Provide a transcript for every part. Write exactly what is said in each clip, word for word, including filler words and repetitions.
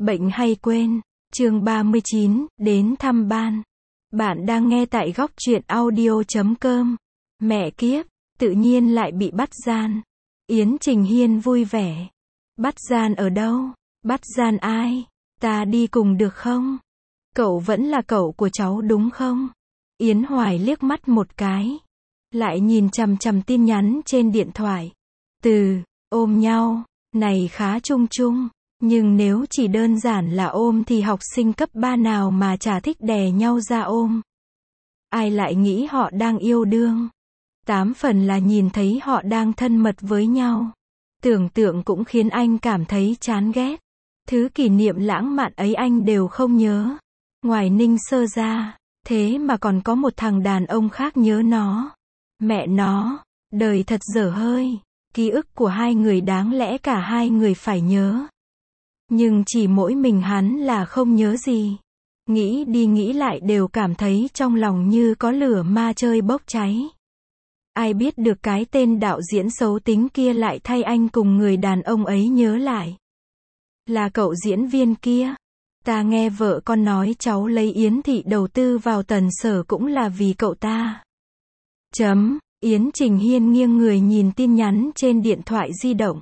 Bệnh hay quên. Chương ba mươi chín, đến thăm ban. Bạn đang nghe tại góc truyện audio chấm com. Mẹ kiếp, tự nhiên lại bị bắt gian. Yến Trình Hiên vui vẻ. Bắt gian ở đâu? Bắt gian ai? Ta đi cùng được không? Cậu vẫn là cậu của cháu đúng không? Yến Hoài liếc mắt một cái. Lại nhìn chằm chằm tin nhắn trên điện thoại. Từ, ôm nhau, này khá chung chung. Nhưng nếu chỉ đơn giản là ôm thì học sinh cấp ba nào mà chả thích đè nhau ra ôm. Ai lại nghĩ họ đang yêu đương. Tám phần là nhìn thấy họ đang thân mật với nhau. Tưởng tượng cũng khiến anh cảm thấy chán ghét. Thứ kỷ niệm lãng mạn ấy anh đều không nhớ. Ngoài Ninh Sơ ra, thế mà còn có một thằng đàn ông khác nhớ nó. Mẹ nó, đời thật dở hơi. Ký ức của hai người đáng lẽ cả hai người phải nhớ. Nhưng chỉ mỗi mình hắn là không nhớ gì. Nghĩ đi nghĩ lại đều cảm thấy trong lòng như có lửa ma chơi bốc cháy. Ai biết được cái tên đạo diễn xấu tính kia lại thay anh cùng người đàn ông ấy nhớ lại. Là cậu diễn viên kia. Ta nghe vợ con nói cháu lấy Yến Thị đầu tư vào Tần Sở cũng là vì cậu ta. Chấm, Yến Trình Hiên nghiêng người nhìn tin nhắn trên điện thoại di động.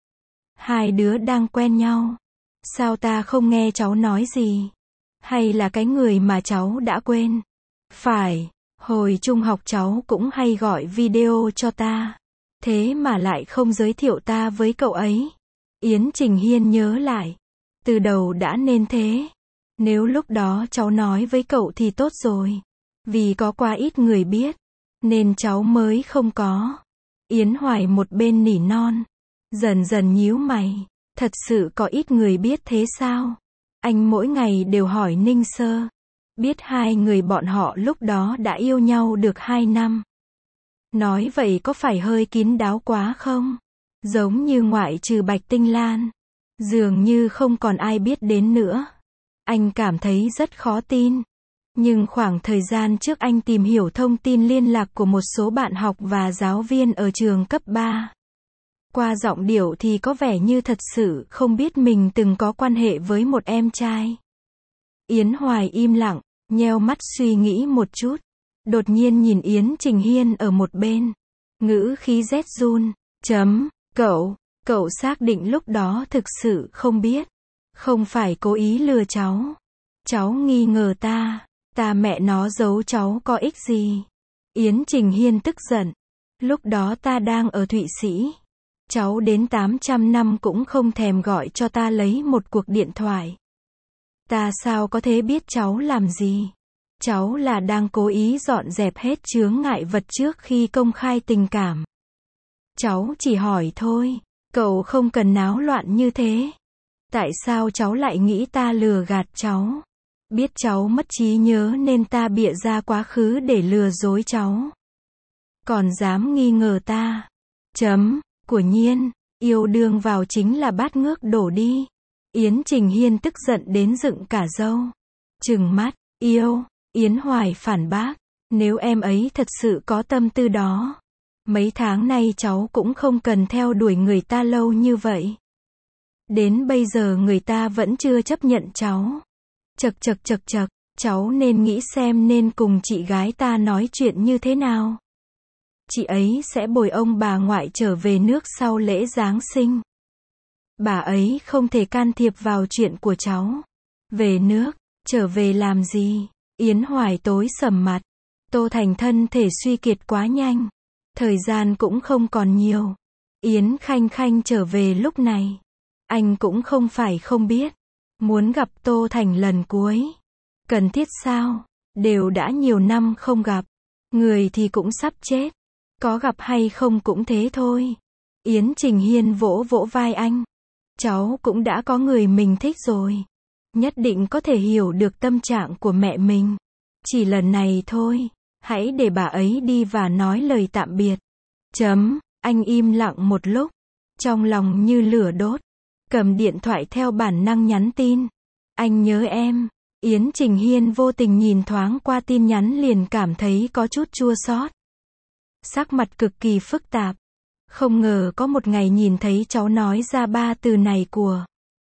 Hai đứa đang quen nhau. Sao ta không nghe cháu nói gì? Hay là cái người mà cháu đã quên? Phải, hồi trung học cháu cũng hay gọi video cho ta. Thế mà lại không giới thiệu ta với cậu ấy. Yến Trình Hiên nhớ lại. Từ đầu đã nên thế. Nếu lúc đó cháu nói với cậu thì tốt rồi. Vì có quá ít người biết. Nên cháu mới không có. Yến Hoài một bên nỉ non. Dần dần nhíu mày. Thật sự có ít người biết thế sao? Anh mỗi ngày đều hỏi Ninh Sơ. Biết hai người bọn họ lúc đó đã yêu nhau được hai năm. Nói vậy có phải hơi kín đáo quá không? Giống như ngoại trừ Bạch Tinh Lan. Dường như không còn ai biết đến nữa. Anh cảm thấy rất khó tin. Nhưng khoảng thời gian trước anh tìm hiểu thông tin liên lạc của một số bạn học và giáo viên ở trường cấp ba. Qua giọng điệu thì có vẻ như thật sự không biết mình từng có quan hệ với một em trai. Yến Hoài im lặng, nheo mắt suy nghĩ một chút. Đột nhiên nhìn Yến Trình Hiên ở một bên. Ngữ khí rét run. Chấm, cậu, cậu xác định lúc đó thực sự không biết. Không phải cố ý lừa cháu. Cháu nghi ngờ ta. Ta mẹ nó giấu cháu có ích gì. Yến Trình Hiên tức giận. Lúc đó ta đang ở Thụy Sĩ. Cháu đến tám trăm năm cũng không thèm gọi cho ta lấy một cuộc điện thoại. Ta sao có thể biết cháu làm gì? Cháu là đang cố ý dọn dẹp hết chướng ngại vật trước khi công khai tình cảm. Cháu chỉ hỏi thôi, cậu không cần náo loạn như thế. Tại sao cháu lại nghĩ ta lừa gạt cháu? Biết cháu mất trí nhớ nên ta bịa ra quá khứ để lừa dối cháu. Còn dám nghi ngờ ta. Chấm. Của nhiên, yêu đương vào chính là bát ngước đổ đi. Yến Trình Hiên tức giận đến dựng cả râu. Trừng mắt, yêu, Yến Hoài phản bác. Nếu em ấy thật sự có tâm tư đó. Mấy tháng nay cháu cũng không cần theo đuổi người ta lâu như vậy. Đến bây giờ người ta vẫn chưa chấp nhận cháu. Chật chật chật chật, cháu nên nghĩ xem nên cùng chị gái ta nói chuyện như thế nào. Chị ấy sẽ bồi ông bà ngoại trở về nước sau lễ Giáng sinh. Bà ấy không thể can thiệp vào chuyện của cháu. Về nước, trở về làm gì? Yến Hoài tối sầm mặt. Tô Thành thân thể suy kiệt quá nhanh. Thời gian cũng không còn nhiều. Yến Khanh Khanh trở về lúc này. Anh cũng không phải không biết. Muốn gặp Tô Thành lần cuối. Cần thiết sao? Đều đã nhiều năm không gặp. Người thì cũng sắp chết. Có gặp hay không cũng thế thôi. Yến Trình Hiên vỗ vỗ vai anh. Cháu cũng đã có người mình thích rồi. Nhất định có thể hiểu được tâm trạng của mẹ mình. Chỉ lần này thôi. Hãy để bà ấy đi và nói lời tạm biệt. Chấm, anh im lặng một lúc. Trong lòng như lửa đốt. Cầm điện thoại theo bản năng nhắn tin. Anh nhớ em. Yến Trình Hiên vô tình nhìn thoáng qua tin nhắn liền cảm thấy có chút chua xót. Sắc mặt cực kỳ phức tạp. Không ngờ có một ngày nhìn thấy cháu nói ra ba từ này của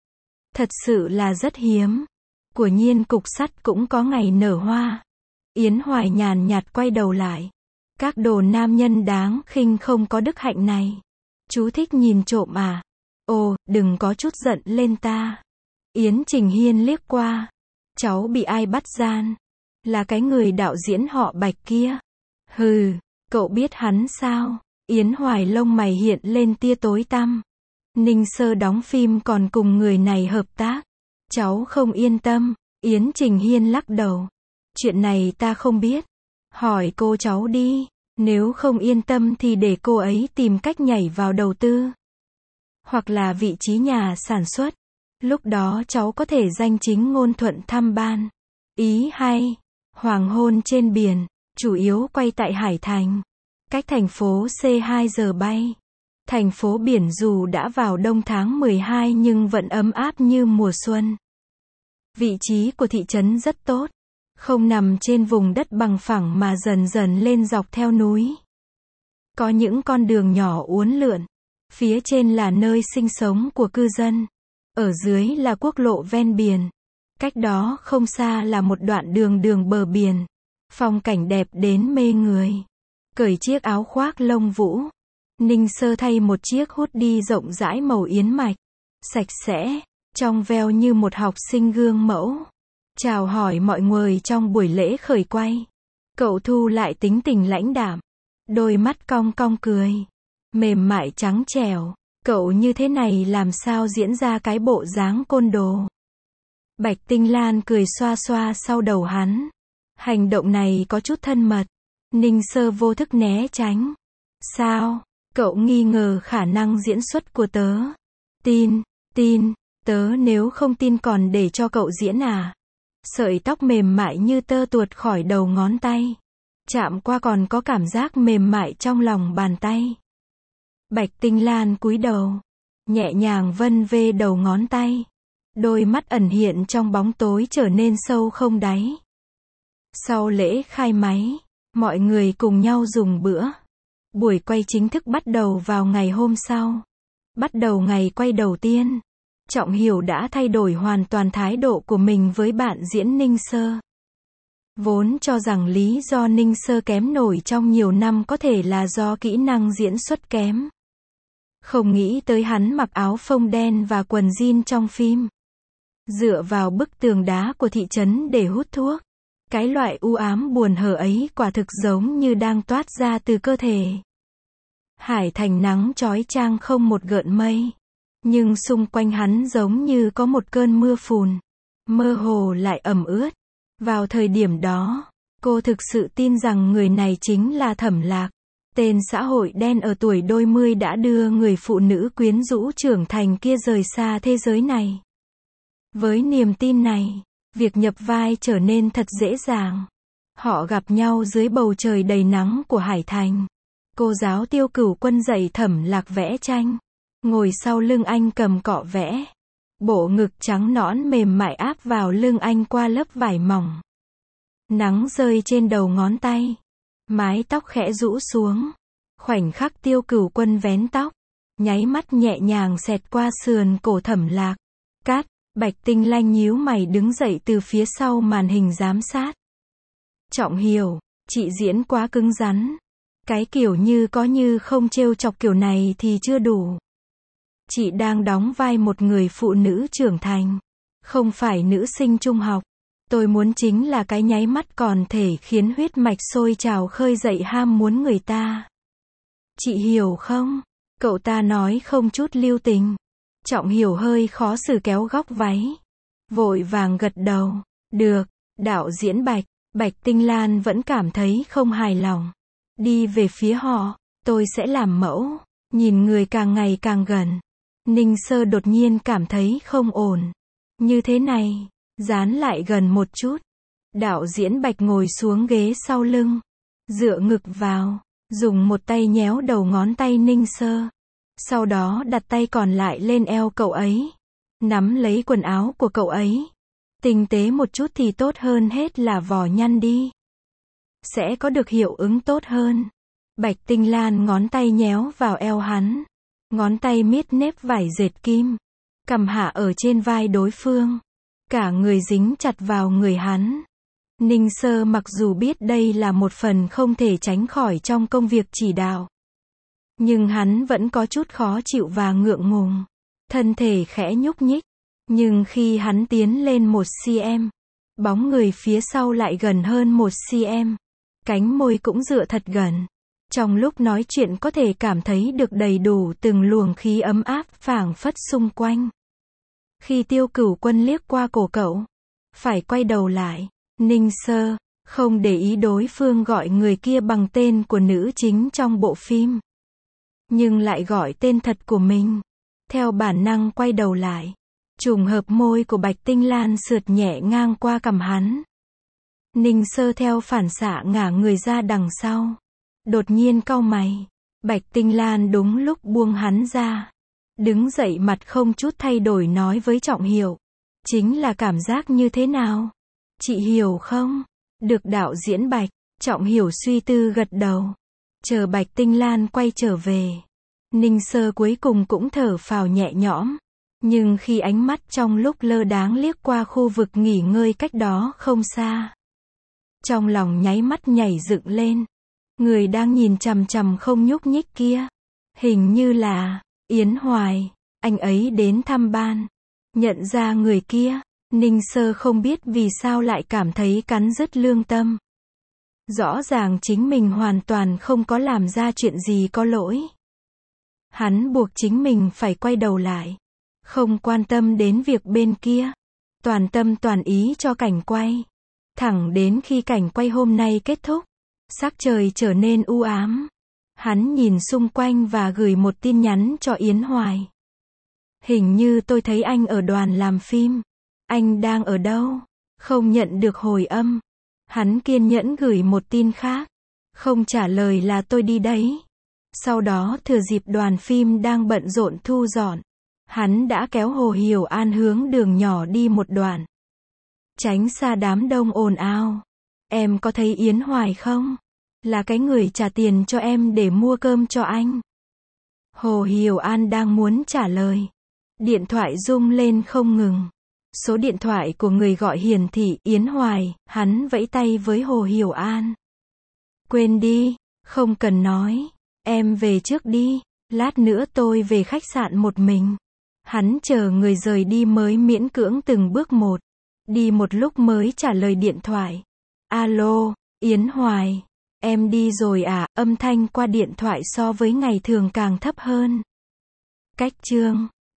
Thật sự là rất hiếm. Của nhiên cục sắt cũng có ngày nở hoa. Yến Hoài nhàn nhạt quay đầu lại. Các đồ nam nhân đáng khinh không có đức hạnh này. Chú thích nhìn trộm à? Ồ, đừng có chút giận lên ta. Yến Trình Hiên liếc qua. Cháu bị ai bắt gian? Là cái người đạo diễn họ Bạch kia. Hừ, cậu biết hắn sao? Yến Hoài lông mày hiện lên tia tối tăm. Ninh Sơ đóng phim còn cùng người này hợp tác. Cháu không yên tâm. Yến Trình Hiên lắc đầu. Chuyện này ta không biết. Hỏi cô cháu đi. Nếu không yên tâm thì để cô ấy tìm cách nhảy vào đầu tư. Hoặc là vị trí nhà sản xuất. Lúc đó cháu có thể danh chính ngôn thuận thăm ban. Ý hay. Hoàng hôn trên biển. Chủ yếu quay tại Hải Thành. Cách thành phố C hai giờ bay. Thành phố biển dù đã vào đông tháng mười hai nhưng vẫn ấm áp như mùa xuân. Vị trí của thị trấn rất tốt. Không nằm trên vùng đất bằng phẳng mà dần dần lên dọc theo núi. Có những con đường nhỏ uốn lượn. Phía trên là nơi sinh sống của cư dân. Ở dưới là quốc lộ ven biển. Cách đó không xa là một đoạn đường đường bờ biển. Phong cảnh đẹp đến mê người. Cởi chiếc áo khoác lông vũ. Ninh Sơ thay một chiếc hoodie rộng rãi màu yến mạch. Sạch sẽ, trong veo như một học sinh gương mẫu. Chào hỏi mọi người trong buổi lễ khởi quay. Cậu thu lại tính tình lãnh đạm. Đôi mắt cong cong cười. Mềm mại trắng trẻo. Cậu như thế này làm sao diễn ra cái bộ dáng côn đồ. Bạch Tinh Lan cười xoa xoa sau đầu hắn. Hành động này có chút thân mật. Ninh Sơ vô thức né tránh. Sao? Cậu nghi ngờ khả năng diễn xuất của tớ. Tin, tin, tớ nếu không tin còn để cho cậu diễn à? Sợi tóc mềm mại như tơ tuột khỏi đầu ngón tay. Chạm qua còn có cảm giác mềm mại trong lòng bàn tay. Bạch Tinh Lan cúi đầu. Nhẹ nhàng vân vê đầu ngón tay. Đôi mắt ẩn hiện trong bóng tối trở nên sâu không đáy. Sau lễ khai máy, mọi người cùng nhau dùng bữa. Buổi quay chính thức bắt đầu vào ngày hôm sau. Bắt đầu ngày quay đầu tiên. Trọng Hiểu đã thay đổi hoàn toàn thái độ của mình với bạn diễn Ninh Sơ. Vốn cho rằng lý do Ninh Sơ kém nổi trong nhiều năm có thể là do kỹ năng diễn xuất kém. Không nghĩ tới hắn mặc áo phông đen và quần jean trong phim. Dựa vào bức tường đá của thị trấn để hút thuốc. Cái loại u ám buồn hở ấy quả thực giống như đang toát ra từ cơ thể. Hải Thành nắng chói chang không một gợn mây. Nhưng xung quanh hắn giống như có một cơn mưa phùn. Mơ hồ lại ẩm ướt. Vào thời điểm đó, cô thực sự tin rằng người này chính là Thẩm Lạc. Tên xã hội đen ở tuổi đôi mươi đã đưa người phụ nữ quyến rũ trưởng thành kia rời xa thế giới này. Với niềm tin này, việc nhập vai trở nên thật dễ dàng. Họ gặp nhau dưới bầu trời đầy nắng của Hải Thành. Cô giáo Tiêu Cửu Quân dạy Thẩm Lạc vẽ tranh. Ngồi sau lưng anh cầm cọ vẽ. Bộ ngực trắng nõn mềm mại áp vào lưng anh qua lớp vải mỏng. Nắng rơi trên đầu ngón tay. Mái tóc khẽ rũ xuống. Khoảnh khắc Tiêu Cửu Quân vén tóc. Nháy mắt nhẹ nhàng xẹt qua sườn cổ Thẩm Lạc. Cát, Bạch Tinh Lanh nhíu mày đứng dậy từ phía sau màn hình giám sát. Trọng Hiểu, chị diễn quá cứng rắn. Cái kiểu như có như không trêu chọc kiểu này thì chưa đủ. Chị đang đóng vai một người phụ nữ trưởng thành. Không phải nữ sinh trung học. Tôi muốn chính là cái nháy mắt còn thể khiến huyết mạch sôi trào khơi dậy ham muốn người ta. Chị hiểu không? Cậu ta nói không chút lưu tình. Trọng Hiểu hơi khó xử kéo góc váy. Vội vàng gật đầu. Được, đạo diễn Bạch. Bạch Tinh Lan vẫn cảm thấy không hài lòng. Đi về phía họ. Tôi sẽ làm mẫu. Nhìn người càng ngày càng gần. Ninh Sơ đột nhiên cảm thấy không ổn. Như thế này. Dán lại gần một chút. Đạo diễn Bạch ngồi xuống ghế sau lưng. Dựa ngực vào. Dùng một tay nhéo đầu ngón tay Ninh Sơ. Sau đó đặt tay còn lại lên eo cậu ấy. Nắm lấy quần áo của cậu ấy. Tinh tế một chút thì tốt hơn hết là vò nhăn đi. Sẽ có được hiệu ứng tốt hơn. Bạch Tinh Lan ngón tay nhéo vào eo hắn. Ngón tay miết nếp vải dệt kim. Cằm hạ ở trên vai đối phương. Cả người dính chặt vào người hắn. Ninh Sơ mặc dù biết đây là một phần không thể tránh khỏi trong công việc chỉ đạo. Nhưng hắn vẫn có chút khó chịu và ngượng ngùng. Thân thể khẽ nhúc nhích. Nhưng khi hắn tiến lên một xăng-ti-mét, bóng người phía sau lại gần hơn một xăng-ti-mét. Cánh môi cũng dựa thật gần. Trong lúc nói chuyện có thể cảm thấy được đầy đủ từng luồng khí ấm áp phảng phất xung quanh. Khi Tiêu Cửu Quân liếc qua cổ cậu, phải quay đầu lại. Ninh Sơ không để ý đối phương gọi người kia bằng tên của nữ chính trong bộ phim, nhưng lại gọi tên thật của mình. Theo bản năng quay đầu lại. Trùng hợp môi của Bạch Tinh Lan sượt nhẹ ngang qua cằm hắn. Ninh Sơ theo phản xạ ngả người ra đằng sau. Đột nhiên cau mày. Bạch Tinh Lan đúng lúc buông hắn ra. Đứng dậy mặt không chút thay đổi nói với Trọng Hiểu. Chính là cảm giác như thế nào? Chị hiểu không? Được đạo diễn Bạch. Trọng Hiểu suy tư gật đầu. Chờ Bạch Tinh Lan quay trở về. Ninh Sơ cuối cùng cũng thở phào nhẹ nhõm. Nhưng khi ánh mắt trong lúc lơ đãng liếc qua khu vực nghỉ ngơi cách đó không xa, trong lòng nháy mắt nhảy dựng lên. Người đang nhìn chằm chằm không nhúc nhích kia, hình như là Yến Hoài. Anh ấy đến thăm ban. Nhận ra người kia, Ninh Sơ không biết vì sao lại cảm thấy cắn rứt lương tâm. Rõ ràng chính mình hoàn toàn không có làm ra chuyện gì có lỗi. Hắn buộc chính mình phải quay đầu lại. Không quan tâm đến việc bên kia. Toàn tâm toàn ý cho cảnh quay. Thẳng đến khi cảnh quay hôm nay kết thúc, sắc trời trở nên u ám. Hắn nhìn xung quanh và gửi một tin nhắn cho Yến Hoài. Hình như tôi thấy anh ở đoàn làm phim. Anh đang ở đâu? Không nhận được hồi âm. Hắn kiên nhẫn gửi một tin khác. Không trả lời là tôi đi đấy. Sau đó thừa dịp đoàn phim đang bận rộn thu dọn, hắn đã kéo Hồ Hiểu An hướng đường nhỏ đi một đoạn. Tránh xa đám đông ồn ào. Em có thấy Yến Hoài không? Là cái người trả tiền cho em để mua cơm cho anh. Hồ Hiểu An đang muốn trả lời. Điện thoại rung lên không ngừng. Số điện thoại của người gọi hiển thị Yến Hoài. Hắn vẫy tay với Hồ Hiểu An. Quên đi, không cần nói. Em về trước đi. Lát nữa tôi về khách sạn một mình. Hắn chờ người rời đi mới miễn cưỡng từng bước một. Đi một lúc mới trả lời điện thoại. Alo, Yến Hoài. Em đi rồi à? Âm thanh qua điện thoại so với ngày thường càng thấp hơn. Cách chương